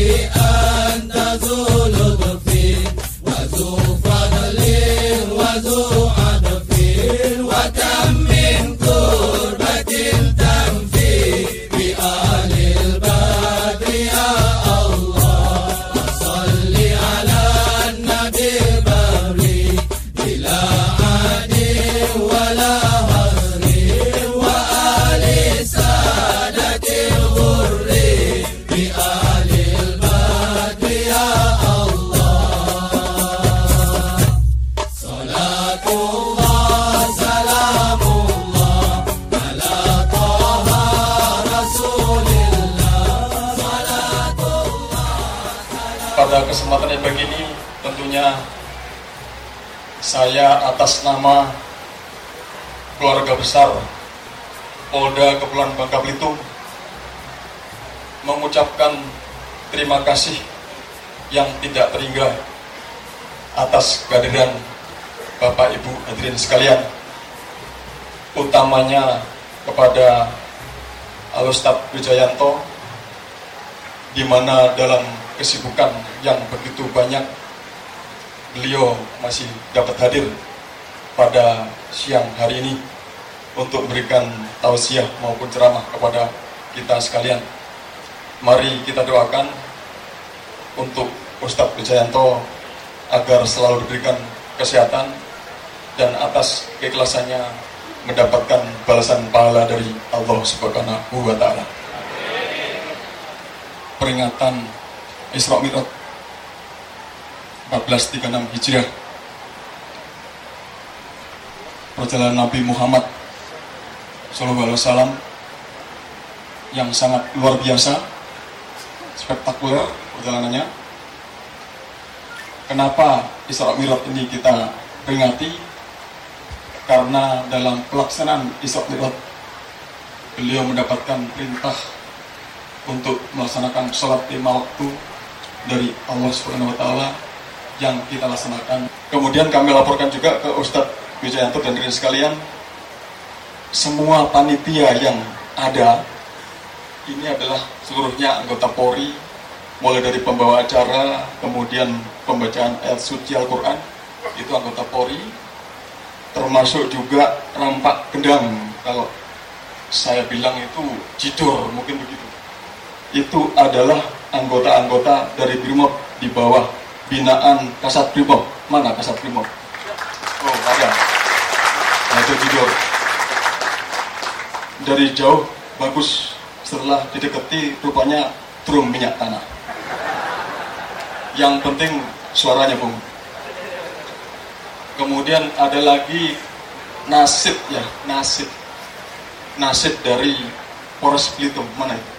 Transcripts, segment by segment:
أنت ذو لطف وذو فضل وذو عطف وكم من كربة تنفي بآل البدر يا الله وصل على النبي البري بلا عد ولا هزر وآل سادة الغر بآل البدر يا الله صلاة الله سلام الله على طه رسول الله صلاة الله. Pada kesempatan yang begini tentunya saya atas nama keluarga besar Polda Kepulauan Bangka Belitung mengucapkan terima kasih yang tidak terhingga atas kehadiran Bapak Ibu hadirin sekalian, utamanya kepada Al-Ustadz Wijayanto, di mana dalam kesibukan yang begitu banyak beliau masih dapat hadir pada siang hari ini untuk memberikan tausiah maupun ceramah kepada kita sekalian. Mari kita doakan untuk Ustadz Wijayanto agar selalu diberikan kesehatan dan atas keikhlasannya mendapatkan balasan pahala dari Allah Subhanahu wa Ta'ala. Peringatan Isra Mi'raj 1436 Hijriah, perjalanan Nabi Muhammad SAW yang sangat luar biasa, spektakuler perjalanannya. Kenapa Isra Mi'raj ini kita peringati? Karena dalam pelaksanaan Isra Mi'raj beliau mendapatkan perintah untuk melaksanakan sholat 5 waktu dari Allah Subhanahu wa Ta'ala yang kita laksanakan. Kemudian kami laporkan juga ke Ustadz Wijayanto dan hadirin sekalian, semua panitia yang ada ini adalah seluruhnya anggota Polri, mulai dari pembawa acara, kemudian pembacaan ayat suci Al-Quran, itu anggota Polri, termasuk juga rampak gendang, kalau saya bilang itu jidur, mungkin begitu. Itu adalah anggota-anggota dari Brimob di bawah binaan Kasat Brimob. Mana Kasat Brimob? Oh, ada. Nah, itu jidur. Dari jauh bagus, setelah didekati rupanya drum minyak tanah. Yang penting suaranya, Bung. Kemudian ada lagi nasib ya, nasib dari Polres Belitung. Mana itu?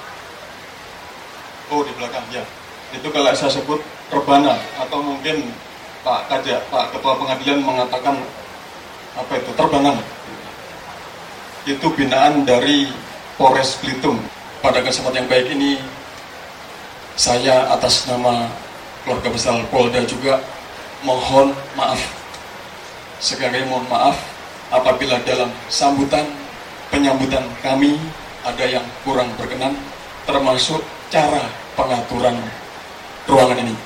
Oh, di belakang ya. Itu kalau saya sebut Rebana, atau mungkin Pak Kajak, Pak Ketua Pengadilan mengatakan apa itu, terbangan. Itu binaan dari Polres Belitung. Pada kesempatan yang baik ini, saya atas nama keluarga besar Polda juga mohon maaf. Sekali mohon maaf apabila dalam penyambutan kami ada yang kurang berkenan, termasuk cara pengaturan ruangan ini.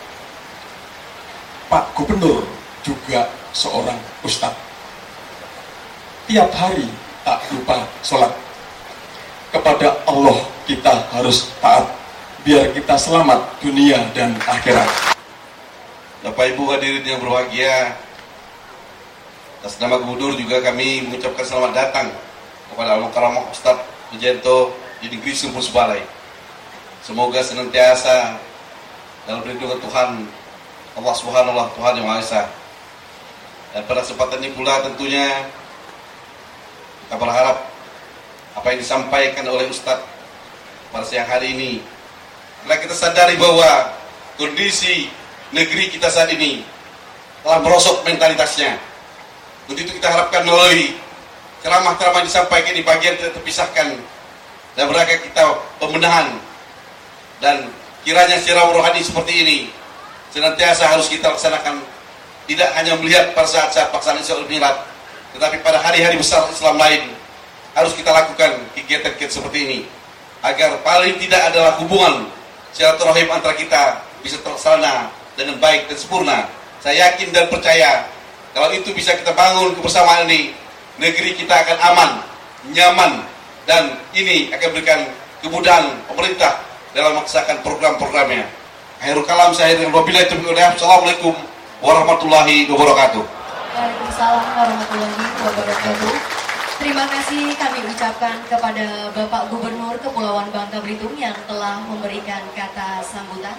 Pak Gubernur juga seorang ustadz. Tiap hari tak lupa sholat. Kepada Allah kita harus taat, biar kita selamat dunia dan akhirat. Bapak Ibu hadirin yang berbahagia, atas nama Gubernur juga kami mengucapkan selamat datang kepada Al-Mukarramah Ustadz Wijayanto di negeri Sumber Sebalai. Semoga senantiasa dalam perlindungan Tuhan Allah Subhanahu wa Ta'ala, Tuhan yang Maha Esa. Dan pada kesempatan ini pula tentunya kita berharap apa yang disampaikan oleh Ustadz pada siang hari ini, karena kita sadari bahwa kondisi negeri kita saat ini telah merosot mentalitasnya. Untuk itu kita harapkan melalui ceramah-ceramah yang disampaikan di bagian tidak terpisahkan dan mereka kita pembenahan, dan kiranya secara rohani seperti ini senantiasa harus kita laksanakan, tidak hanya melihat pada saat-saat pelaksanaan Isra Mi'raj, tetapi pada hari-hari besar Islam lain harus kita lakukan kegiatan-kegiatan seperti ini, agar paling tidak adalah hubungan silaturahim antara kita bisa terlaksana dengan baik dan sempurna. Saya yakin dan percaya kalau itu bisa kita bangun kebersamaan ini, negeri kita akan aman, nyaman, dan ini akan berikan kemudahan pemerintah dalam melaksanakan program-programnya. Akhirul kalam saya dengan wabillahi taufiq wal hidayah. Assalamualaikum warahmatullahi wabarakatuh. Waalaikumsalam warahmatullahi wabarakatuh. Terima kasih kami ucapkan kepada Bapak Gubernur Kepulauan Bangka Belitung yang telah memberikan kata sambutan.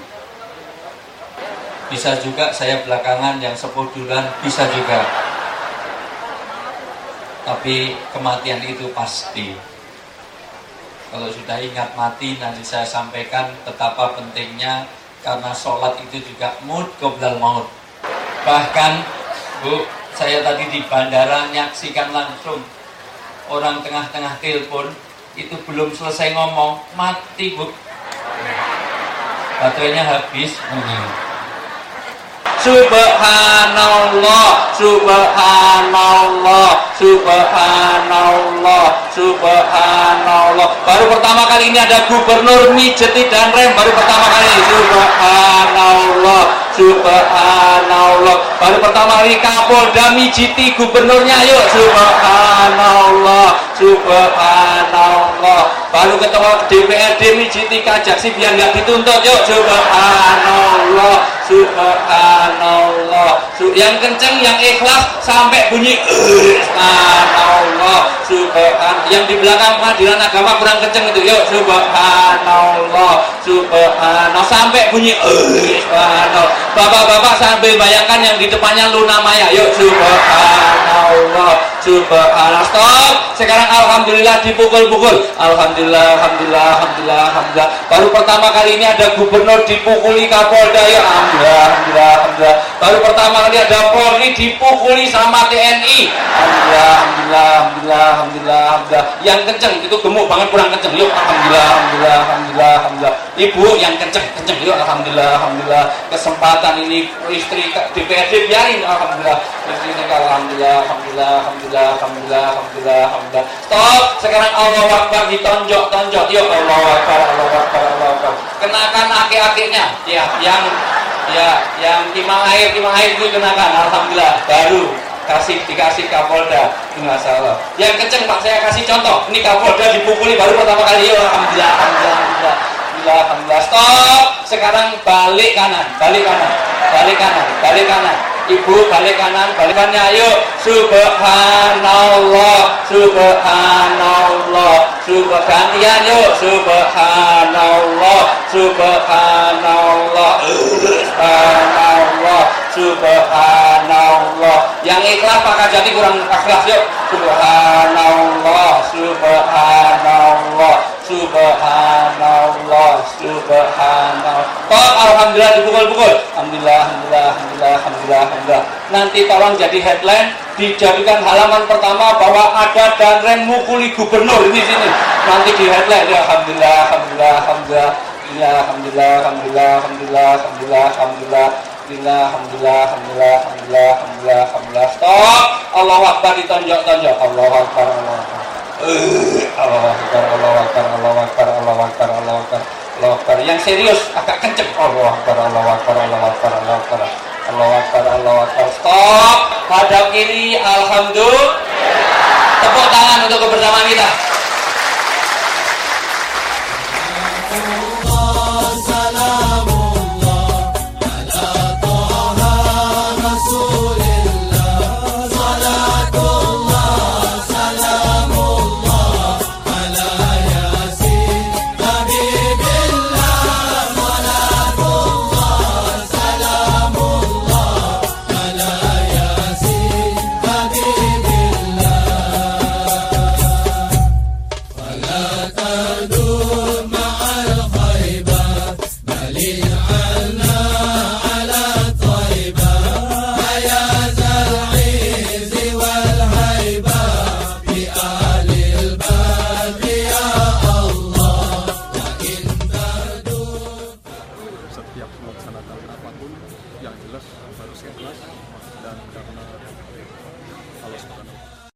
Bisa juga saya belakangan yang sepuh duluan, bisa juga. Tapi kematian itu pasti. Kalau sudah ingat mati, nanti saya sampaikan betapa pentingnya, karena sholat itu juga maut qoblal maut. Bahkan Bu, saya tadi di bandara nyaksikan langsung orang tengah-tengah telepon itu belum selesai ngomong mati Bu, baterainya habis. Subhanallah, subhanallah, subhanallah, subhanallah. Baru pertama kali ini ada gubernur mijeti dan rem, baru pertama kali. Subhanallah, subhanallah. Baru pertama kali Kapolda mijiti gubernurnya, yuk. Subhanallah, subhanallah. Baru ketua DPRD mijiti kajaksi biar nggak dituntut, yuk. Subhanallah, subhanallah. Yang kenceng, yang ikhlas sampai bunyi subhanallah, subhanallah. Yang di belakang pengadilan agama kurang kenceng itu, yuk. Subhanallah, subhanallah, sampai bunyi subhanallah. Bapak-bapak sambil bayangkan yang di depannya Luna Maya, yuk. Subhanallah, subhanallah. Stop. Sekarang alhamdulillah dipukul-pukul. Alhamdulillah, alhamdulillah, alhamdulillah, alhamdulillah. Baru pertama kali ini ada gubernur dipukuli Kapolda, ya. Alhamdulillah, alhamdulillah, alhamdulillah. Baru pertama kali ada Polri dipukuli sama TNI. Alhamdulillah, alhamdulillah, alhamdulillah, alhamdulillah, alhamdulillah. Yang kenceng itu gemuk banget, kurang kenceng, yuk. Alhamdulillah, alhamdulillah, alhamdulillah, alhamdulillah. Ibu yang kenceng, yuk. Alhamdulillah, alhamdulillah. Kesempatan ini istri DPRD biarin, alhamdulillah. Istri alhamdulillah, alhamdulillah, alhamdulillah, alhamdulillah, alhamdulillah, alhamdulillah. Stop. Sekarang Allahu Akbar ditonjok-tonjok, yuk. Allahu Akbar, Allahu Akbar, Allahu Akbar. Kenakan aki-akinya, ya, yang timang air itu kenakan, alhamdulillah. Baru dikasih Kapolda, masalah. Yang kenceng Pak, saya kasih contoh. Ini Kapolda dipukuli baru pertama kali, yuk. Alhamdulillah, alhamdulillah, alhamdulillah, alhamdulillah. Stop. Sekarang balik kanan, balik kanan, balik kanan, balik kanan. Ibu balik kanan, balikannya, yuk. Subhanallah, subhanallah, gantian, yuk. Subhanallah, subhanallah, subhanallah, subhanallah. Yang ikhlas Pak Kajati kurang ikhlas, yuk. Subhanallah, subhanallah, subhanallah, subhanallah. Kok alhamdulillah dipukul-pukul. Alhamdulillah, alhamdulillah, alhamdulillah, alhamdulillah, alhamdulillah. Nanti tolong jadi headline, dijadikan halaman pertama bahwa ada dan rem mukuli gubernur ini sini. Nanti di headline, ya. Alhamdulillah, alhamdulillah, alhamdulillah, alhamdulillah, alhamdulillah, alhamdulillah, alhamdulillah, alhamdulillah. Alhamdulillah, alhamdulillah, alhamdulillah, alhamdulillah, alhamdulillah, alhamdulillah. Stop. Allahu Akbar ditonjok-tonjok. Allahu Akbar, Allahu Akbar. Allahu Akbar, Allahu Akbar, Allahu Akbar, Allahu Akbar, Allahu Akbar, Allahu Akbar. Yang serius agak kenceng. Allahu Akbar, Allahu Akbar, Allahu Akbar, Allahu Akbar, Allahu Akbar, Allahu Akbar. Stop. Hadap kiri. Alhamdulillah. Tepuk tangan untuk kebersamaan kita. Setiap melaksanakan apapun yang jelas harus ikhlas, dan karena Allah Subhanahu